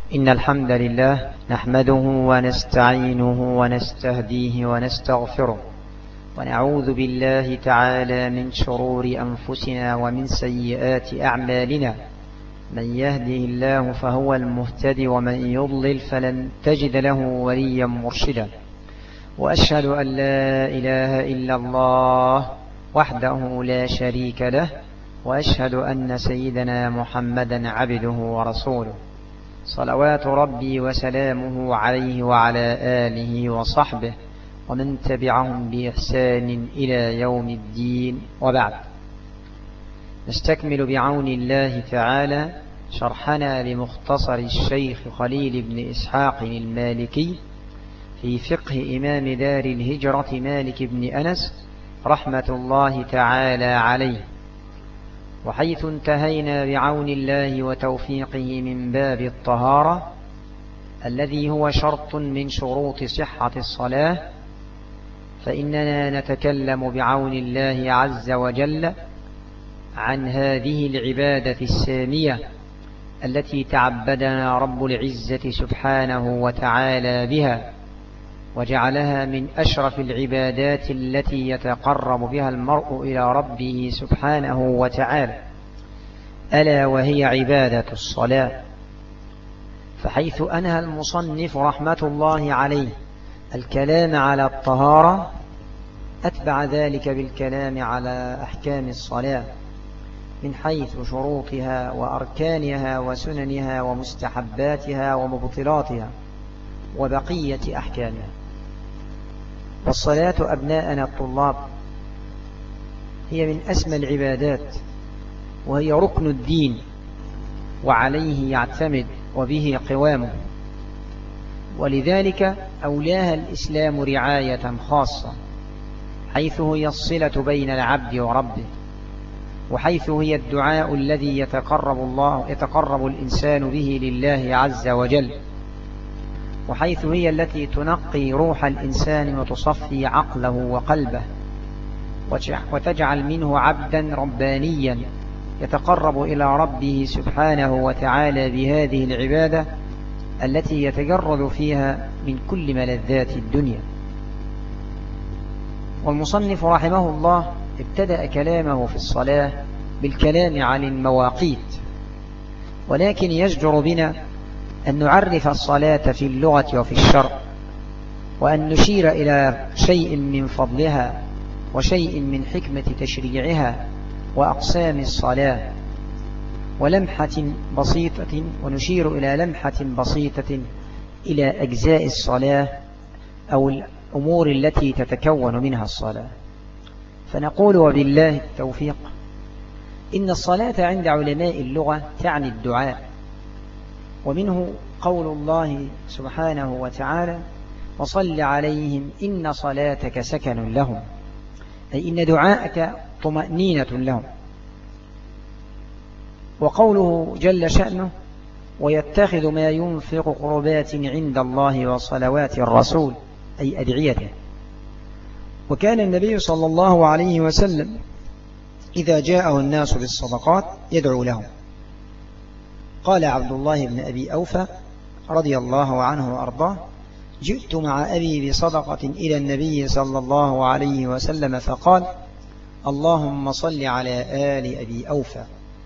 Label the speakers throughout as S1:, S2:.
S1: إن الحمد لله نحمده ونستعينه ونستهديه ونستغفره ونعوذ بالله تعالى من شرور أنفسنا ومن سيئات أعمالنا. من يهده الله فهو المهتدي ومن يضلل فلن تجد له وليا مرشدا. وأشهد أن لا إله إلا الله وحده لا شريك له، وأشهد أن سيدنا محمدا عبده ورسوله، صلوات ربي وسلامه عليه وعلى آله وصحبه ومن تبعهم بإحسان إلى يوم الدين. وبعد، نستكمل بعون الله تعالى شرحنا لمختصر الشيخ خليل بن إسحاق المالكي في فقه إمام دار الهجرة مالك بن أنس رحمة الله تعالى عليه، وحيث انتهينا بعون الله وتوفيقه من باب الطهارة الذي هو شرط من شروط صحة الصلاة، فإننا نتكلم بعون الله عز وجل عن هذه العبادة السامية التي تعبدنا رب العزة سبحانه وتعالى بها، وجعلها من أشرف العبادات التي يتقرب بها المرء إلى ربه سبحانه وتعالى، ألا وهي عبادة الصلاة. فحيث أنهى المصنف رحمة الله عليه الكلام على الطهارة، أتبع ذلك بالكلام على أحكام الصلاة من حيث شروطها وأركانها وسننها ومستحباتها ومبطلاتها وبقية أحكامها. والصلاة أبناءنا الطلاب هي من أسمى العبادات، وهي ركن الدين وعليه يعتمد وبه قوامه، ولذلك أولاها الإسلام رعاية خاصة، حيث هي الصلة بين العبد وربه، وحيث هي الدعاء الذي يتقرب الإنسان به لله عز وجل، وحيث هي التي تنقي روح الإنسان وتصفي عقله وقلبه وتجعل منه عبدا ربانيا يتقرب إلى ربه سبحانه وتعالى بهذه العبادة التي يتجرد فيها من كل ملذات الدنيا. والمصنف رحمه الله ابتدأ كلامه في الصلاة بالكلام عن المواقيت، ولكن يجدر بنا أن نعرف الصلاة في اللغة وفي الشرع، وأن نشير إلى شيء من فضلها وشيء من حكمة تشريعها وأقسام الصلاة ولمحة بسيطة، ونشير إلى لمحة بسيطة إلى أجزاء الصلاة أو الأمور التي تتكون منها الصلاة. فنقول وبالله التوفيق إن الصلاة عند علماء اللغة تعني الدعاء، ومنه قول الله سبحانه وتعالى: وصل عليهم إن صلاتك سكن لهم، أي إن دعاءك طمأنينة لهم. وقوله جل شأنه: ويتخذ ما ينفق قربات عند الله وصلوات الرسول، أي أدعيته. وكان النبي صلى الله عليه وسلم إذا جاءه الناس بالصدقات يدعو لهم. قال عبد الله بن أبي أوفى رضي الله عنه وأرضاه: جئت مع أبي بصدقة إلى النبي صلى الله عليه وسلم فقال: اللهم صل على آل أبي أوفى.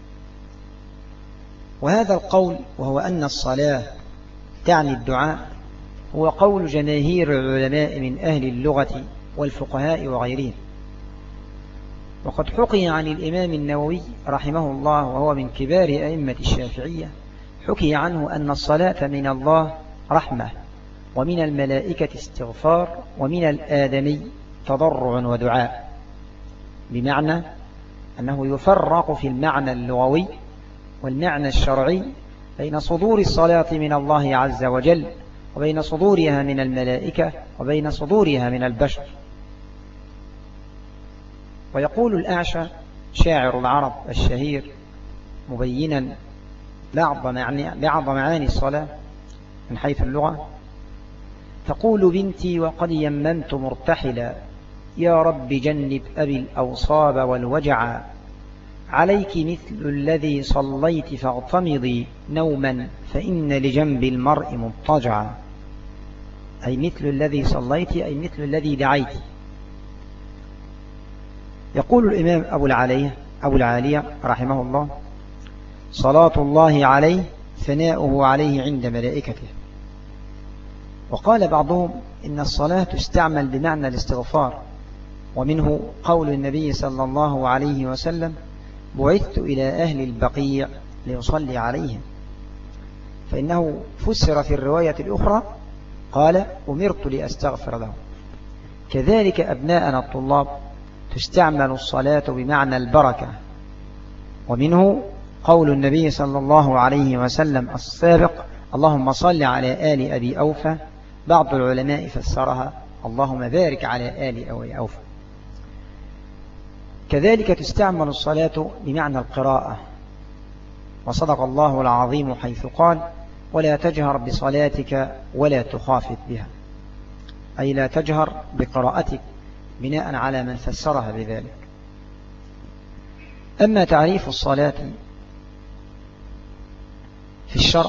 S1: وهذا القول، وهو أن الصلاة تعني الدعاء، هو قول جماهير العلماء من أهل اللغة والفقهاء وغيرهم. وقد حكي عن الإمام النووي رحمه الله، وهو من كبار أئمة الشافعية، حكي عنه أن الصلاة من الله رحمة، ومن الملائكة استغفار، ومن الآدمي تضرع ودعاء، بمعنى أنه يفرق في المعنى اللغوي والمعنى الشرعي بين صدور الصلاة من الله عز وجل، وبين صدورها من الملائكة، وبين صدورها من البشر. ويقول الأعشى شاعر العرب الشهير مبينا بعض معاني الصلاة من حيث اللغة: تقول بنتي وقد يممت مرتحلا، يا رب جنب أبي الأوصاب والوجع، عليك مثل الذي صليت فاغتمضي نوما فإن لجنب المرء مضطجعا، أي مثل الذي صليت أي مثل الذي دعيت. يقول الإمام أبو العالية رحمه الله: صلاة الله عليه ثناؤه عليه عند ملائكته. وقال بعضهم إن الصلاة تستعمل بمعنى الاستغفار، ومنه قول النبي صلى الله عليه وسلم: بعثت إلى أهل البقيع ليصلي عليهم، فإنه فسر في الرواية الأخرى قال: أمرت لأستغفر لهم. كذلك أبناءنا الطلاب تستعمل الصلاة بمعنى البركة، ومنه قول النبي صلى الله عليه وسلم السابق: اللهم صل على آل أبي أوفى. بعض العلماء فسرها: اللهم بارك على آل أبي أوفى. كذلك تستعمل الصلاة بمعنى القراءة، وصدق الله العظيم حيث قال: ولا تجهر بصلاتك ولا تخافت بها، أي لا تجهر بقراءتك، بناء على من فسرها بذلك. أما تعريف الصلاة في الشرع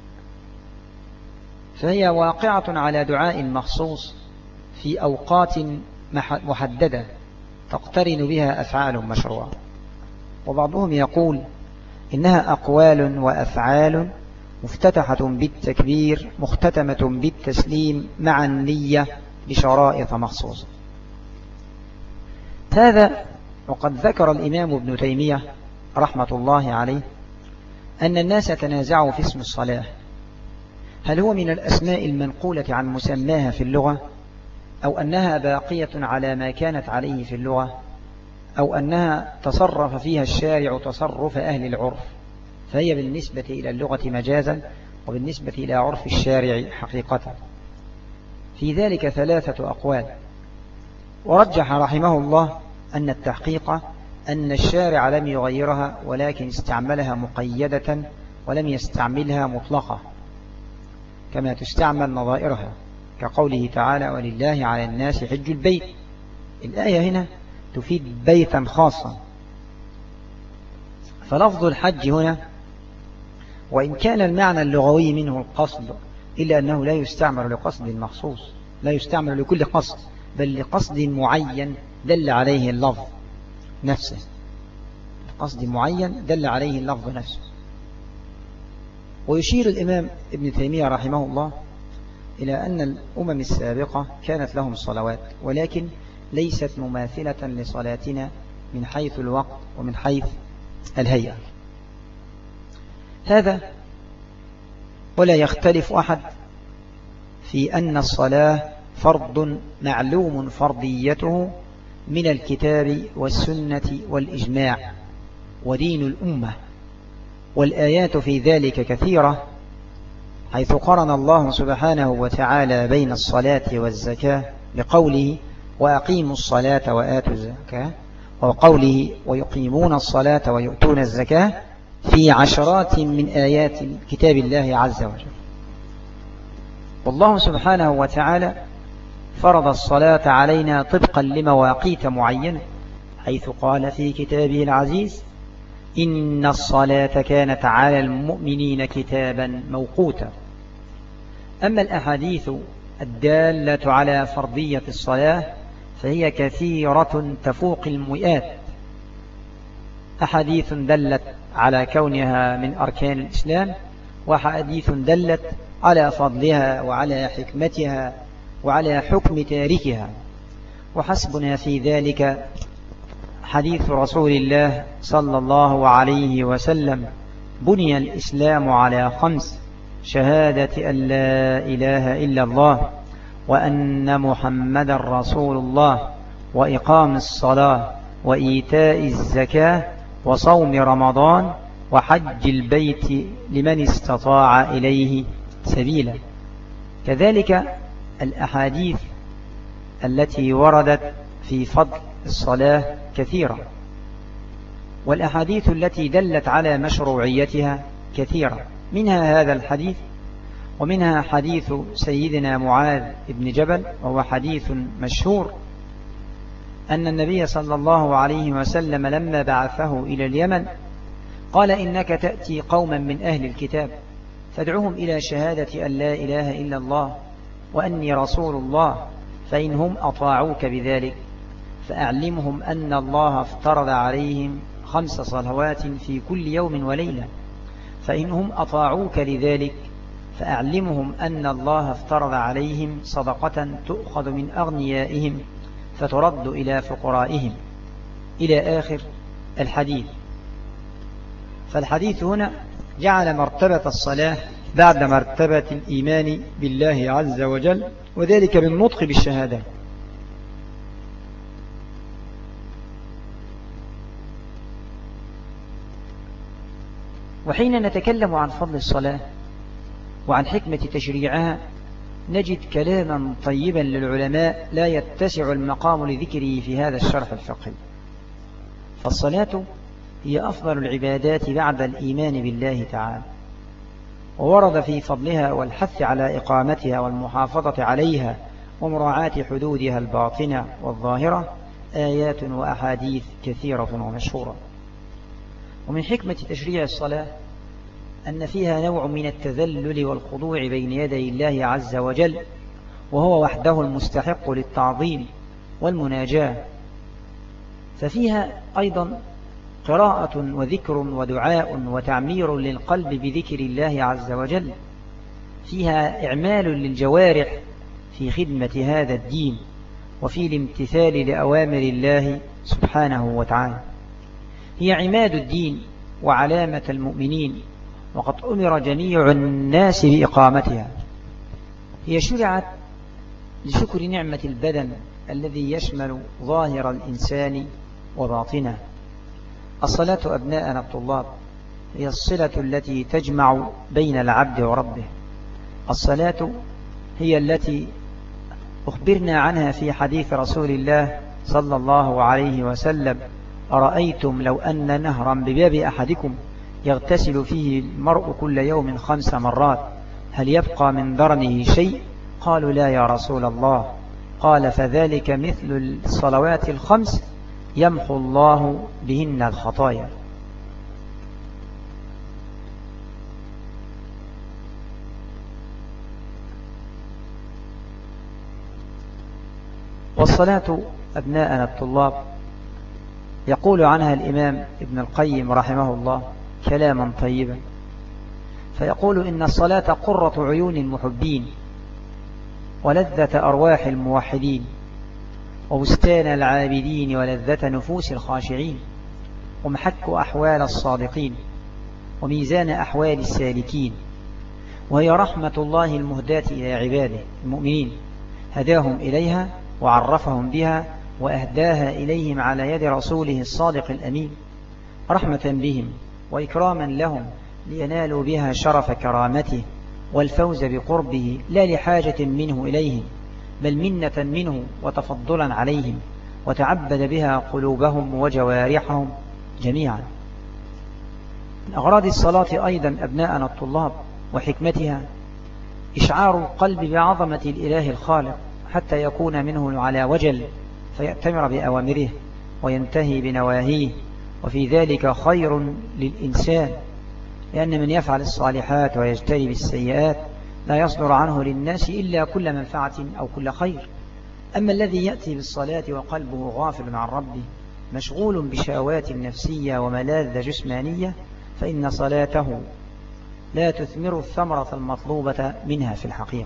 S1: فهي واقعة على دعاء مخصوص في أوقات محددة تقترن بها أفعال مشروعة. وبعضهم يقول إنها أقوال وأفعال مفتتحة بالتكبير مختتمة بالتسليم مع النية بشرائط مخصوصة. هذا وقد ذكر الإمام ابن تيمية رحمة الله عليه أن الناس تنازعوا في اسم الصلاة، هل هو من الأسماء المنقولة عن مسماها في اللغة، أو أنها باقية على ما كانت عليه في اللغة، أو أنها تصرف فيها الشارع تصرف أهل العرف، فهي بالنسبة إلى اللغة مجازا وبالنسبة إلى عرف الشارع حقيقة. في ذلك 3 أقوال. ورجح رحمه الله أن التحقيق أن الشارع لم يغيرها، ولكن استعملها مقيدة ولم يستعملها مطلقة كما تستعمل نظائرها، كقوله تعالى: ولله على الناس حج البيت. الآية هنا تفيد بيتا خاصا، فلفظ الحج هنا وإن كان المعنى اللغوي منه القصد، إلا أنه لا يستعمل لقصد مخصوص، لا يستعمل لكل قصد، بل لقصد معين دل عليه اللفظ نفسه، قصد معين دل عليه اللفظ نفسه. ويشير الإمام ابن تيمية رحمه الله إلى أن الأمم السابقة كانت لهم صلوات، ولكن ليست مماثلة لصلاتنا من حيث الوقت ومن حيث الهيئة. هذا ولا يختلف أحد في أن الصلاة فرض معلوم فرضيته من الكتاب والسنة والإجماع ودين الأمة، والآيات في ذلك كثيرة، حيث قرن الله سبحانه وتعالى بين الصلاة والزكاة بقوله: وأقيموا الصلاة وآتوا الزكاة، وقوله: ويقيمون الصلاة ويؤتون الزكاة، في عشرات من آيات كتاب الله عز وجل. والله سبحانه وتعالى فرض الصلاة علينا طبقا لمواقيت معينة، حيث قال في كتابه العزيز: إن الصلاة كانت على المؤمنين كتابا موقوتا. أما الأحاديث الدالة على فرضية الصلاة فهي كثيرة تفوق المئات، أحاديث دلت على كونها من أركان الإسلام، وحديث دلت على فضلها وعلى حكمتها وعلى حكم تاركها. وحسبنا في ذلك حديث رسول الله صلى الله عليه وسلم: بني الإسلام على 5: شهادة أن لا إله إلا الله، وأن محمد رسول الله، وإقام الصلاة، وإيتاء الزكاة، وصوم رمضان، وحج البيت لمن استطاع إليه سبيلا. كذلك الأحاديث التي وردت في فضل الصلاة كثيرة، والأحاديث التي دلت على مشروعيتها كثيرة، منها هذا الحديث، ومنها حديث سيدنا معاذ بن جبل، وهو حديث مشهور أن النبي صلى الله عليه وسلم لما بعثه إلى اليمن قال إنك تأتي قوما من أهل الكتاب فادعوهم إلى شهادة أن لا إله إلا الله وأني رسول الله، فإنهم أطاعوك بذلك فأعلمهم أن الله افترض عليهم 5 صلوات في كل يوم وليلة، فإنهم أطاعوك لذلك فأعلمهم أن الله افترض عليهم صدقة تؤخذ من أغنيائهم فترد إلى فقرائهم، إلى آخر الحديث. فالحديث هنا جعل مرتبة الصلاة بعد مرتبة الإيمان بالله عز وجل، وذلك بالنطق بالشهادة. وحين نتكلم عن فضل الصلاة وعن حكمة تشريعها نجد كلاما طيبا للعلماء لا يتسع المقام لذكره في هذا الشرح الفقهي. فالصلاة هي أفضل العبادات بعد الإيمان بالله تعالى، وورد في فضلها والحث على إقامتها والمحافظة عليها ومراعاة حدودها الباطنة والظاهرة آيات وأحاديث كثيرة ومشهورة. ومن حكمة تشريع الصلاة أن فيها نوع من التذلل والخضوع بين يدي الله عز وجل، وهو وحده المستحق للتعظيم والمناجاة. ففيها أيضا قراءة وذكر ودعاء وتعمير للقلب بذكر الله عز وجل، فيها إعمال للجوارح في خدمة هذا الدين وفي الامتثال لأوامر الله سبحانه وتعالى. هي عماد الدين وعلامة المؤمنين، وقد أمر جميع الناس بإقامتها. هي شرعت لشكر نعمة البدن الذي يشمل ظاهر الإنسان وباطنه. الصلاة أبناءنا الطلاب هي الصلة التي تجمع بين العبد وربه. الصلاة هي التي أخبرنا عنها في حديث رسول الله صلى الله عليه وسلم: أرأيتم لو أن نهرا بباب أحدكم يغتسل فيه المرء كل يوم 5 مرات هل يبقى من درنه شيء؟ قالوا لا يا رسول الله. قال فذلك مثل الصلوات 5 يمحو الله بهن الخطايا. والصلاة أبناءنا الطلاب يقول عنها الإمام ابن القيم رحمه الله كلاما طيبا، فيقول إن الصلاة قرة عيون المحبين ولذة أرواح الموحدين وبستان العابدين ولذة نفوس الخاشعين ومحك أحوال الصادقين وميزان أحوال السالكين، وهي رحمة الله المهداة إلى عباده المؤمنين، هداهم إليها وعرفهم بها وأهداها إليهم على يد رسوله الصادق الأمين، رحمة بهم وإكراما لهم لينالوا بها شرف كرامته والفوز بقربه، لا لحاجة منه إليهم بل منة منه وتفضلا عليهم، وتعبد بها قلوبهم وجوارحهم جميعا. من أغراض الصلاة أيضا أبناءنا الطلاب وحكمتها إشعار القلب بعظمة الإله الخالق حتى يكون منه على وجل فيأتمر بأوامره وينتهي بنواهيه، وفي ذلك خير للإنسان، لأن من يفعل الصالحات ويجتنب السيئات لا يصدر عنه للناس إلا كل منفعة أو كل خير. أما الذي يأتي بالصلاة وقلبه غافل عن ربه مشغول بشهوات نفسية وملاذ جسمانية فإن صلاته لا تثمر الثمرة المطلوبة منها في الحقيقة.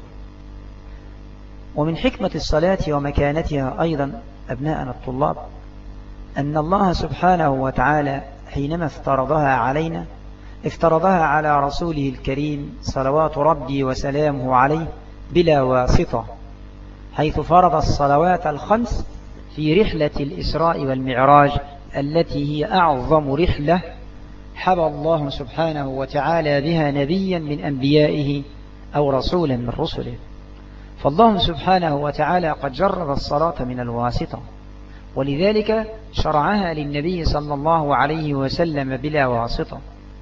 S1: ومن حكمة الصلاة ومكانتها أيضا أبناءنا الطلاب أن الله سبحانه وتعالى حينما افترضها علينا افترضها على رسوله الكريم صلوات ربي وسلامه عليه بلا واسطة، حيث فرض الصلوات 5 في رحلة الإسراء والمعراج التي هي أعظم رحلة حبى الله سبحانه وتعالى بها نبيا من أنبيائه أو رسولا من رسله. فالله سبحانه وتعالى قد جرد الصلاة من الواسطة، ولذلك شرعها للنبي صلى الله عليه وسلم بلا واسطة.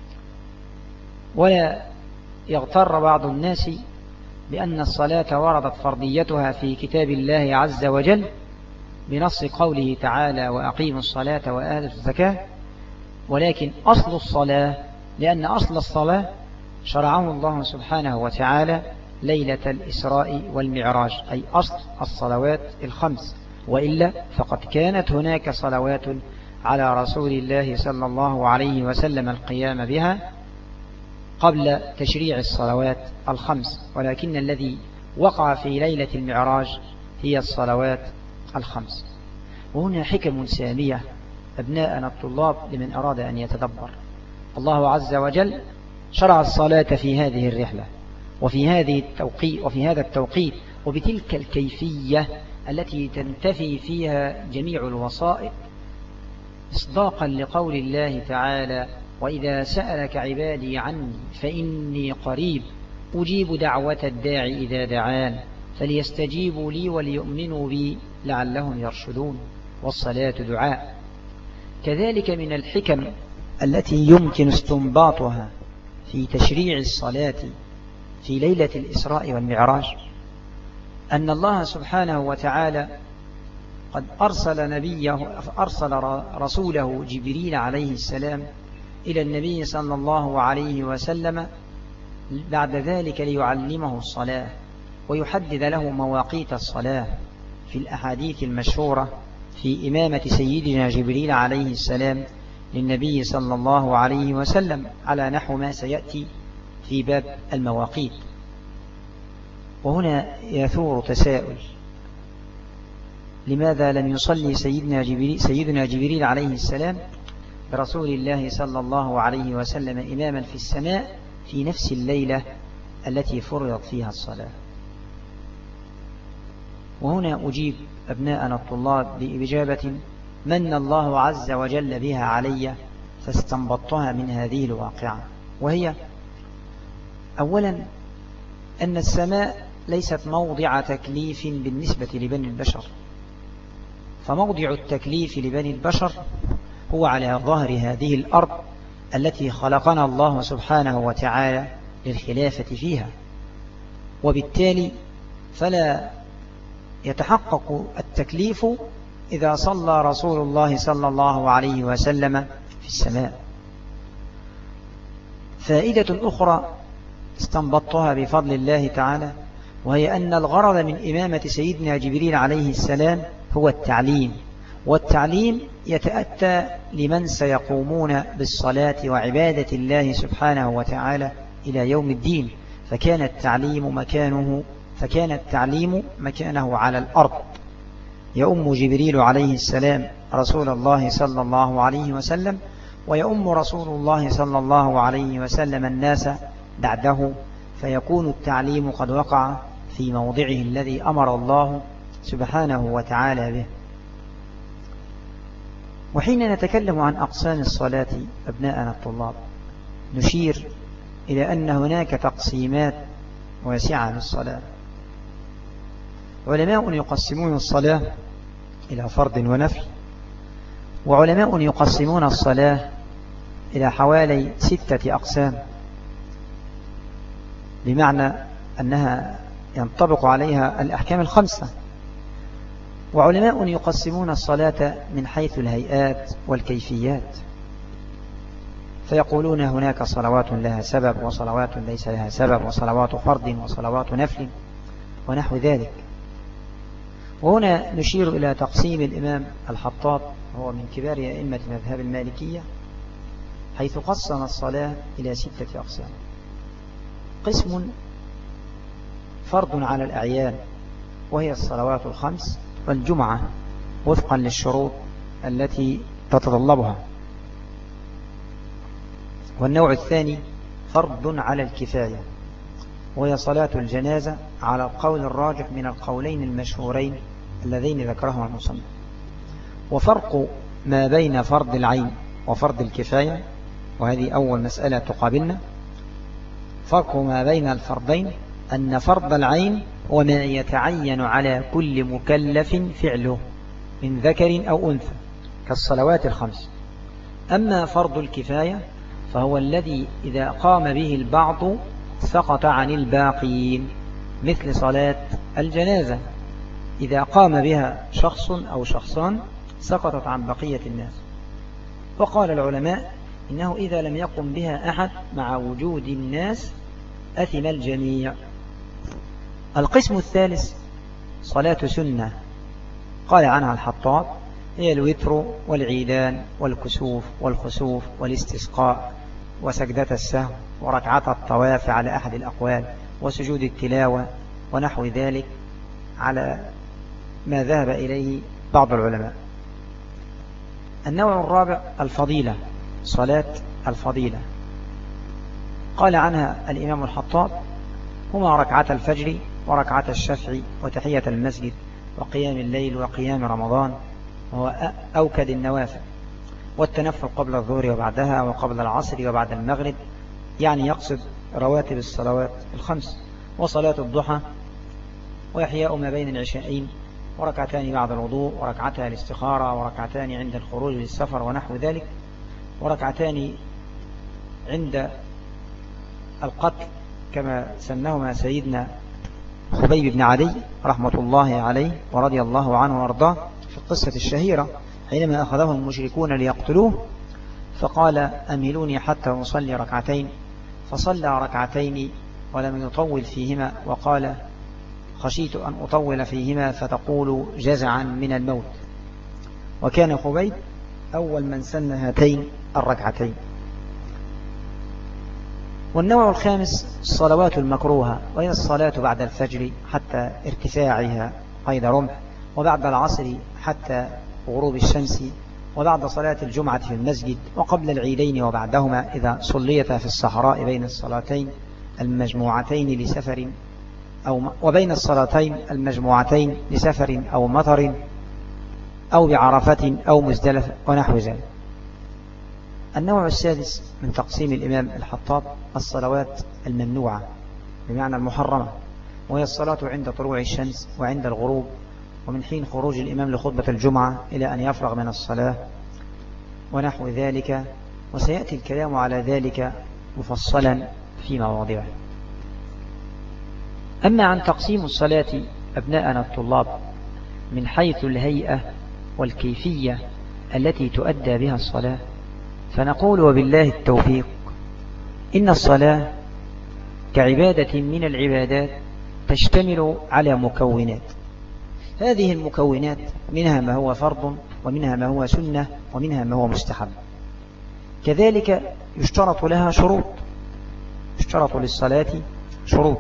S1: ولا يغتر بعض الناس بأن الصلاة وردت فرضيتها في كتاب الله عز وجل بنص قوله تعالى وأقيموا الصلاة وآتوا الزكاة، ولكن أصل الصلاة، لأن أصل الصلاة شرعه الله سبحانه وتعالى ليلة الإسراء والمعراج، أي أصل الصلوات الخمس، وإلا فقد كانت هناك صلوات على رسول الله صلى الله عليه وسلم القيام بها قبل تشريع الصلوات الخمس، ولكن الذي وقع في ليلة المعراج هي الصلوات الخمس. وهنا حكم سامية أبناءنا الطلاب لمن أراد أن يتدبر. الله عز وجل شرع الصلاة في هذه الرحلة وفي هذا التوقيت وبتلك الكيفية التي تنتفي فيها جميع الوسائط، إصداقا لقول الله تعالى وإذا سألك عبادي عني فإني قريب أجيب دعوة الداعي إذا دعان فليستجيبوا لي وليؤمنوا بي لعلهم يرشدون، والصلاة دعاء. كذلك من الحكم التي يمكن استنباطها في تشريع الصلاة في ليلة الإسراء والمعراج أن الله سبحانه وتعالى قد أرسل رسوله جبريل عليه السلام إلى النبي صلى الله عليه وسلم بعد ذلك ليعلمه الصلاة ويحدد له مواقيت الصلاة في الأحاديث المشهورة في إمامة سيدنا جبريل عليه السلام للنبي صلى الله عليه وسلم على نحو ما سيأتي في باب المواقيت. وهنا يثور تساؤل: لماذا لم يصلي سيدنا جبريل عليه السلام برسول الله صلى الله عليه وسلم إماما في السماء في نفس الليلة التي فرضت فيها الصلاة؟ وهنا أجيب أبناءنا الطلاب بإجابة من الله عز وجل بها علي فاستنبطتها من هذه الواقعة، وهي: أولا أن السماء ليست موضع تكليف بالنسبة لبني البشر، فموضع التكليف لبني البشر هو على ظهر هذه الأرض التي خلقنا الله سبحانه وتعالى للخلافة فيها، وبالتالي فلا يتحقق التكليف إذا صلى رسول الله صلى الله عليه وسلم في السماء. فائدة أخرى استنبطتها بفضل الله تعالى، وهي أن الغرض من إمامة سيدنا جبريل عليه السلام هو التعليم، والتعليم يتأتى لمن سيقومون بالصلاة وعبادة الله سبحانه وتعالى إلى يوم الدين، فكان التعليم مكانه على الأرض. يؤم جبريل عليه السلام رسول الله صلى الله عليه وسلم، ويؤم رسول الله صلى الله عليه وسلم الناس بعده، فيكون التعليم قد وقع في موضعه الذي أمر الله سبحانه وتعالى به. وحين نتكلم عن أقسام الصلاة أبناءنا الطلاب نشير إلى أن هناك تقسيمات واسعة للصلاة. علماء يقسمون الصلاة إلى فرض ونفل، وعلماء يقسمون الصلاة إلى حوالي 6 أقسام، بمعنى أنها ينطبق عليها الأحكام ال5. وعلماء يقسمون الصلاة من حيث الهيئات والكيفيات، فيقولون هناك صلوات لها سبب وصلوات ليس لها سبب، وصلوات فرض وصلوات نفل ونحو ذلك. وهنا نشير إلى تقسيم الإمام الحطاب، هو من كبار أئمة مذهب المالكية، حيث قسم الصلاة إلى 6 أقسام. قسم فرض على الأعيان، وهي الصلوات ال5 والجمعة وفقا للشروط التي تتطلبها. والنوع الثاني فرض على الكفاية، وهي صلاة الجنازة على القول الراجح من القولين المشهورين اللذين ذكرهما المصنف. وفرق ما بين فرض العين وفرض الكفاية، وهذه أول مسألة تقابلنا، فرق ما بين الفرضين أن فرض العين هو ما يتعين على كل مكلف فعله من ذكر أو أنثى كالصلوات ال5. أما فرض الكفاية فهو الذي إذا قام به البعض سقط عن الباقين، مثل صلاة الجنازة، إذا قام بها شخص أو شخصان سقطت عن بقية الناس. وقال العلماء إنه إذا لم يقم بها أحد مع وجود الناس أثم الجميع. القسم الثالث صلاة سنة قال عنها الحطاب هي الوتر والعيدان والكسوف والخسوف والاستسقاء وسجدة السهو وركعة الطواف على أحد الأقوال وسجود التلاوة ونحو ذلك على ما ذهب إليه بعض العلماء. النوع الرابع الفضيلة، صلاة الفضيلة قال عنها الإمام الحطاب هما ركعة الفجر وركعة الشفع وتحية المسجد وقيام الليل وقيام رمضان وهو أوكد النوافل والتنفل قبل الظهر وبعدها وقبل العصر وبعد المغرب، يعني يقصد رواتب الصلوات الخمس، وصلاة الضحى وإحياء ما بين العشاءين وركعتان بعد الوضوء وركعتها الاستخارة وركعتان عند الخروج للسفر ونحو ذلك وركعتان عند القتل كما سماهما سيدنا خبيب بن عدي رحمة الله عليه ورضي الله عنه وارضاه في القصة الشهيرة حينما أخذه المشركون ليقتلوه فقال أمهلوني حتى أصلي ركعتين، فصلى ركعتين ولم يطول فيهما وقال خشيت أن أطول فيهما فتقول جزعا من الموت. وكان خبيب أول من سن هاتين الركعتين. والنوع الخامس الصلوات المكروهة وهي الصلاة بعد الفجر حتى ارتفاعها قيد رمح وبعد العصر حتى غروب الشمس وبعد صلاة الجمعة في المسجد وقبل العيدين وبعدهما إذا صليتا في الصحراء بين الصلاتين المجموعتين لسفر وبين الصلاتين المجموعتين لسفر أو مطر أو بعرفة أو مزدلفة ونحو ذلك. النوع السادس من تقسيم الإمام الحطاب الصلوات الممنوعة بمعنى المحرمة، وهي الصلاة عند طلوع الشمس وعند الغروب ومن حين خروج الإمام لخطبة الجمعة إلى أن يفرغ من الصلاة ونحو ذلك، وسيأتي الكلام على ذلك مفصلا في مواضعه. أما عن تقسيم الصلاة أبناءنا الطلاب من حيث الهيئة والكيفية التي تؤدى بها الصلاة فنقول وبالله التوفيق إن الصلاة كعبادة من العبادات تشتمل على مكونات. هذه المكونات منها ما هو فرض ومنها ما هو سنة ومنها ما هو مستحب. كذلك يشترط لها شروط، يشترط للصلاة شروط.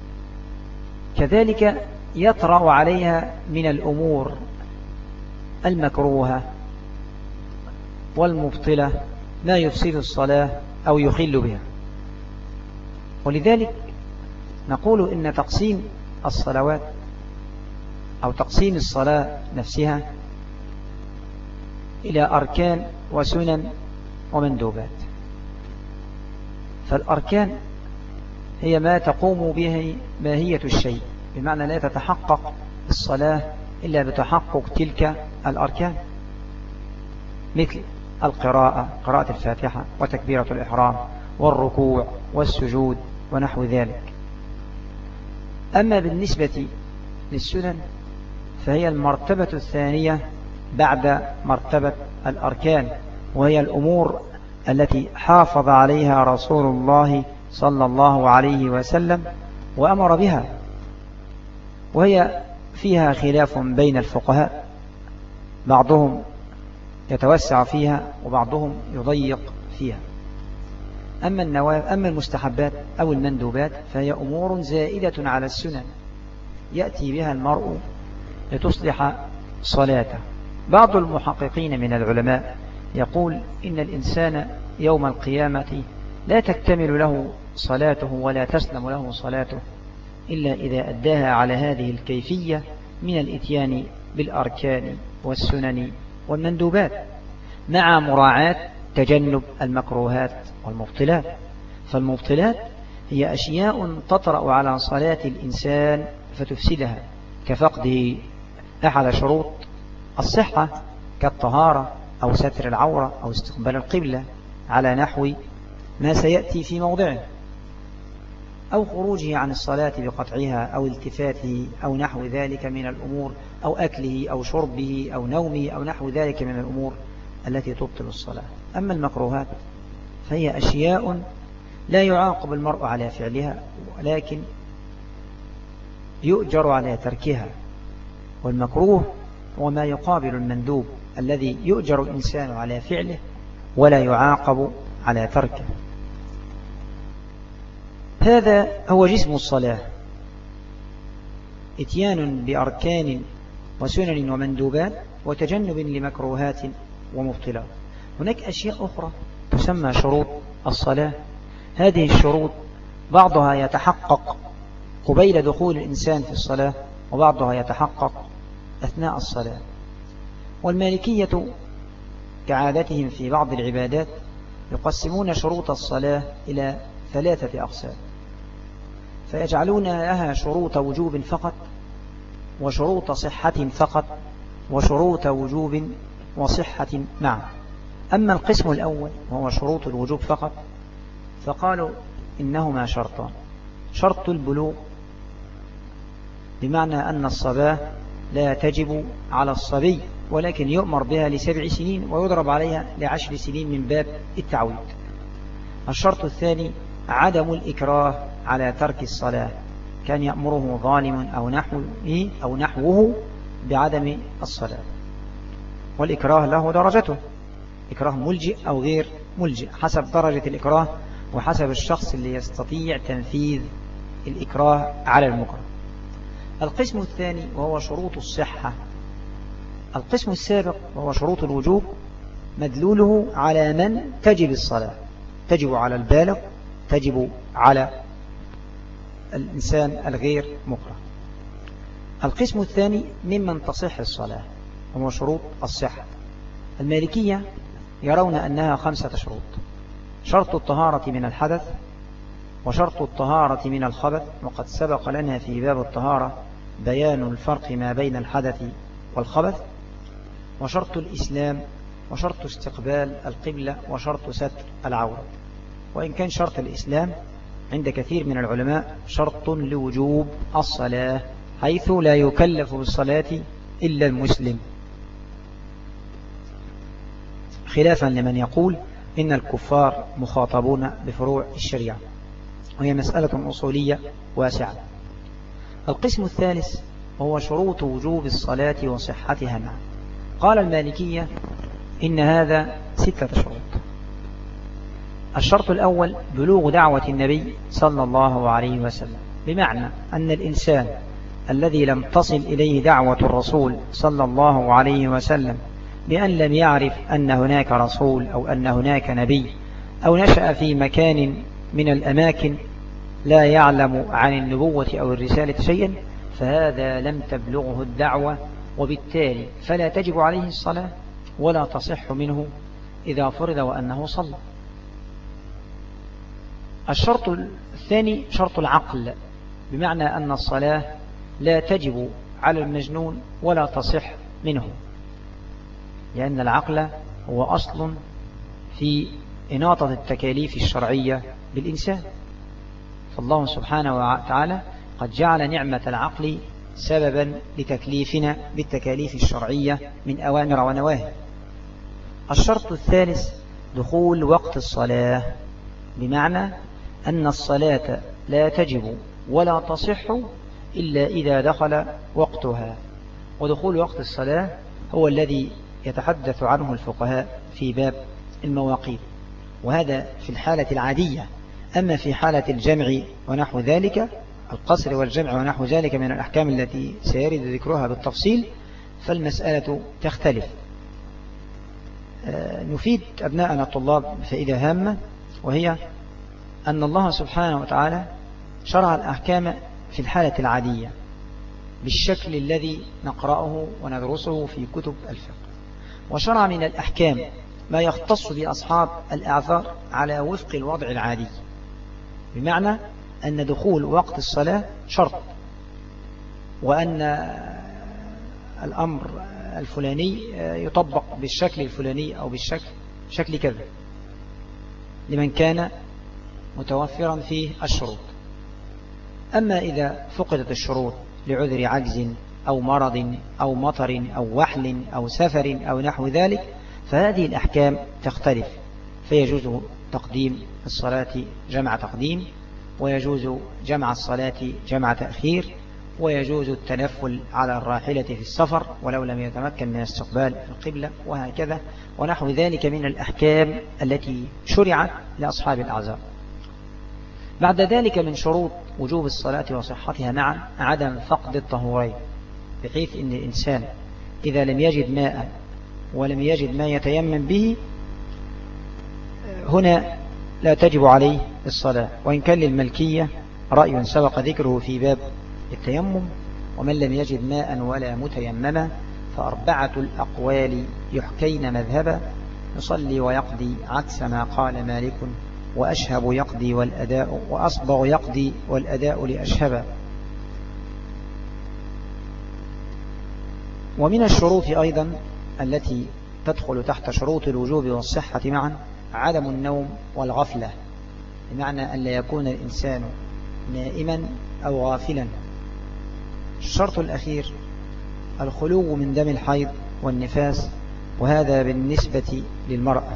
S1: كذلك يطرأ عليها من الأمور المكروهة والمبطلة ما يفسد الصلاة أو يخل بها. ولذلك نقول إن تقسيم الصلوات أو تقسيم الصلاة نفسها إلى أركان وسنن ومندوبات. فالأركان هي ما تقوم به ماهية الشيء، بمعنى لا تتحقق الصلاة إلا بتحقق تلك الأركان، مثل القراءة، قراءة الفاتحة وتكبيرة الإحرام والركوع والسجود ونحو ذلك. أما بالنسبة للسنن فهي المرتبة الثانية بعد مرتبة الأركان، وهي الأمور التي حافظ عليها رسول الله صلى الله عليه وسلم وأمر بها، وهي فيها خلاف بين الفقهاء، بعضهم يتوسع فيها وبعضهم يضيق فيها. أما المستحبات أو المندوبات فهي أمور زائدة على السنن يأتي بها المرء لتصلح صلاته. بعض المحققين من العلماء يقول إن الإنسان يوم القيامة لا تكتمل له صلاته ولا تسلم له صلاته إلا إذا أداها على هذه الكيفية من الإتيان بالأركان والسنن والمندوبات مع مراعاة تجنب المكروهات والمبطلات. فالمبطلات هي أشياء تطرأ على صلاة الإنسان فتفسدها، كفقده أحد شروط الصحة كالطهارة أو ستر العورة أو استقبال القبلة على نحو ما سيأتي في موضعه. أو خروجه عن الصلاة بقطعها أو التفاته أو نحو ذلك من الأمور، أو أكله أو شربه أو نومه أو نحو ذلك من الأمور التي تبطل الصلاة. أما المكروهات فهي أشياء لا يعاقب المرء على فعلها، ولكن يؤجر على تركها. والمكروه هو ما يقابل المندوب الذي يؤجر الإنسان على فعله ولا يعاقب على تركه. هذا هو جسم الصلاة: اتيان بأركان وسنن ومندوبات، وتجنب لمكروهات ومبطلات. هناك أشياء أخرى تسمى شروط الصلاة. هذه الشروط بعضها يتحقق قبيل دخول الإنسان في الصلاة، وبعضها يتحقق أثناء الصلاة. والمالكية كعادتهم في بعض العبادات يقسمون شروط الصلاة إلى 3 أقسام، فيجعلون لها شروط وجوب فقط، وشروط صحة فقط، وشروط وجوب وصحة معا. أما القسم الأول وهو شروط الوجوب فقط، فقالوا إنهما شرطان: شرط البلوغ، بمعنى أن الصلاة لا تجب على الصبي، ولكن يؤمر بها ل7 سنين ويضرب عليها ل10 سنين من باب التعويد. الشرط الثاني عدم الإكراه على ترك الصلاة، كان يأمره ظالم أو نحوه بعدم الصلاة. والإكراه له درجته: إكراه ملجئ أو غير ملجئ، حسب درجة الإكراه وحسب الشخص اللي يستطيع تنفيذ الإكراه على المكره. القسم الثاني وهو شروط الصحة. القسم السابق وهو شروط الوجوب مدلوله على من تجب الصلاة، تجب على البالغ، تجب على الإنسان الغير مكره. القسم الثاني ممن تصح الصلاة وهو شروط الصحة. المالكية يرون أنها 5 شروط: شرط الطهارة من الحدث، وشرط الطهارة من الخبث، وقد سبق لنا في باب الطهارة بيان الفرق ما بين الحدث والخبث، وشرط الإسلام، وشرط استقبال القبلة، وشرط ستر العورة. وإن كان شرط الإسلام عند كثير من العلماء شرط لوجوب الصلاة، حيث لا يكلف بالصلاة إلا المسلم، خلافا لمن يقول إن الكفار مخاطبون بفروع الشريعة، وهي مسألة أصولية واسعة. القسم الثالث هو شروط وجوب الصلاة وصحتها معا. قال المالكية إن هذا 6 شروط. الشرط الأول بلوغ دعوة النبي صلى الله عليه وسلم، بمعنى أن الإنسان الذي لم تصل إليه دعوة الرسول صلى الله عليه وسلم، بأن لم يعرف أن هناك رسول أو أن هناك نبي، أو نشأ في مكان من الأماكن لا يعلم عن النبوة أو الرسالة شيئا، فهذا لم تبلغه الدعوة، وبالتالي فلا تجب عليه الصلاة ولا تصح منه إذا فرض وأنه صلى. الشرط الثاني شرط العقل، بمعنى أن الصلاة لا تجب على المجنون ولا تصح منه، لأن العقل هو أصل في إناطة التكاليف الشرعية بالإنسان. فالله سبحانه وتعالى قد جعل نعمة العقل سببا لتكليفنا بالتكاليف الشرعية من أوامر ونواهي. الشرط الثالث دخول وقت الصلاة، بمعنى أن الصلاة لا تجب ولا تصح إلا إذا دخل وقتها. ودخول وقت الصلاة هو الذي يتحدث عنه الفقهاء في باب المواقيت، وهذا في الحالة العادية. أما في حالة الجمع ونحو ذلك، القصر والجمع ونحو ذلك من الأحكام التي سيرد ذكرها بالتفصيل، فالمسألة تختلف. نفيد أبناءنا الطلاب فائدة هامة، وهي أن الله سبحانه وتعالى شرع الأحكام في الحالة العادية بالشكل الذي نقرأه وندرسه في كتب الفقه، وشرع من الأحكام ما يختص بأصحاب الأعذار على وفق الوضع العادي، بمعنى أن دخول وقت الصلاة شرط، وأن الأمر الفلاني يطبق بالشكل الفلاني أو بالشكل كذا لمن كان متوفرا فيه الشروط. أما إذا فقدت الشروط لعذر عجز أو مرض أو مطر أو وحل أو سفر أو نحو ذلك فهذه الأحكام تختلف، فيجوز تقديم الصلاة جمع تقديم، ويجوز جمع الصلاة جمع تأخير، ويجوز التنفل على الراحلة في السفر ولو لم يتمكن من استقبال القبلة، وهكذا ونحو ذلك من الأحكام التي شرعت لأصحاب الأعذار. بعد ذلك من شروط وجوب الصلاة وصحتها معا عدم فقد الطهورين، بحيث أن الإنسان إذا لم يجد ماء ولم يجد ما يتيمم به هنا لا تجب عليه الصلاة، وإن كان للملكية رأي سبق ذكره في باب التيمم، ومن لم يجد ماء ولا متيمما فأربعة الأقوال يحكين مذهبا، يصلي ويقضي عكس ما قال مالك، وأشهب يقضي والأداء، وأصبغ يقضي والأداء لأشهب. ومن الشروط أيضا التي تدخل تحت شروط الوجوب والصحة معا عدم النوم والغفلة، بمعنى أن لا يكون الإنسان نائما أو غافلا. الشرط الأخير الخلو من دم الحيض والنفاس، وهذا بالنسبة للمرأة.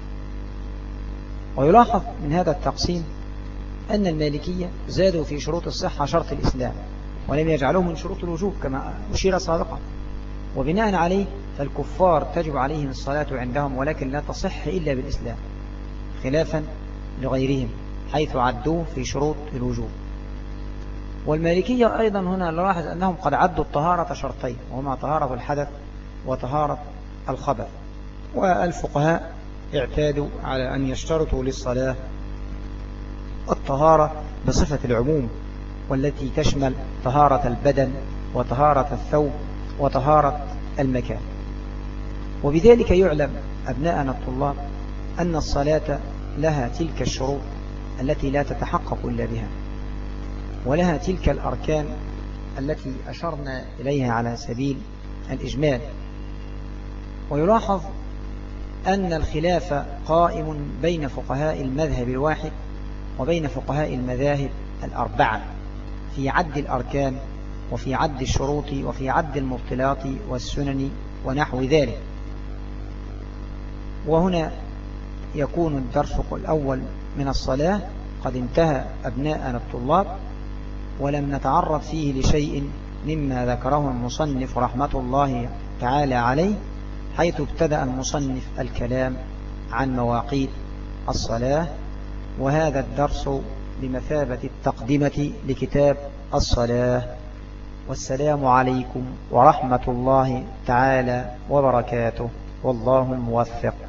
S1: ويلاحظ من هذا التقسيم أن المالكية زادوا في شروط الصحة شرط الإسلام، ولم يجعلوه من شروط الوجوب كما أشير سابقا، وبناء عليه فالكفار تجب عليهم الصلاة عندهم ولكن لا تصح إلا بالإسلام، خلافا لغيرهم حيث عدوه في شروط الوجوب. والمالكية أيضا هنا نلاحظ أنهم قد عدوا الطهارة شرطين، وهما طهارة الحدث وطهارة الخبث. والفقهاء اعتادوا على أن يشترطوا للصلاة الطهارة بصفة العموم، والتي تشمل طهارة البدن وطهارة الثوب وطهارة المكان. وبذلك يعلم أبناءنا الطلاب أن الصلاة لها تلك الشروط التي لا تتحقق إلا بها، ولها تلك الأركان التي أشرنا إليها على سبيل الإجمال. ويلاحظ أن الخلاف قائم بين فقهاء المذهب الواحد وبين فقهاء المذاهب الأربعة في عد الأركان وفي عد الشروط وفي عد المبطلات والسنن ونحو ذلك. وهنا يكون الدرس الأول من الصلاة قد انتهى أبناءنا الطلاب، ولم نتعرض فيه لشيء مما ذكره المصنف رحمة الله تعالى عليه، حيث ابتدأ المصنف الكلام عن مواقيت الصلاة، وهذا الدرس بمثابة التقدمة لكتاب الصلاة. والسلام عليكم ورحمة الله تعالى وبركاته، والله الموفق.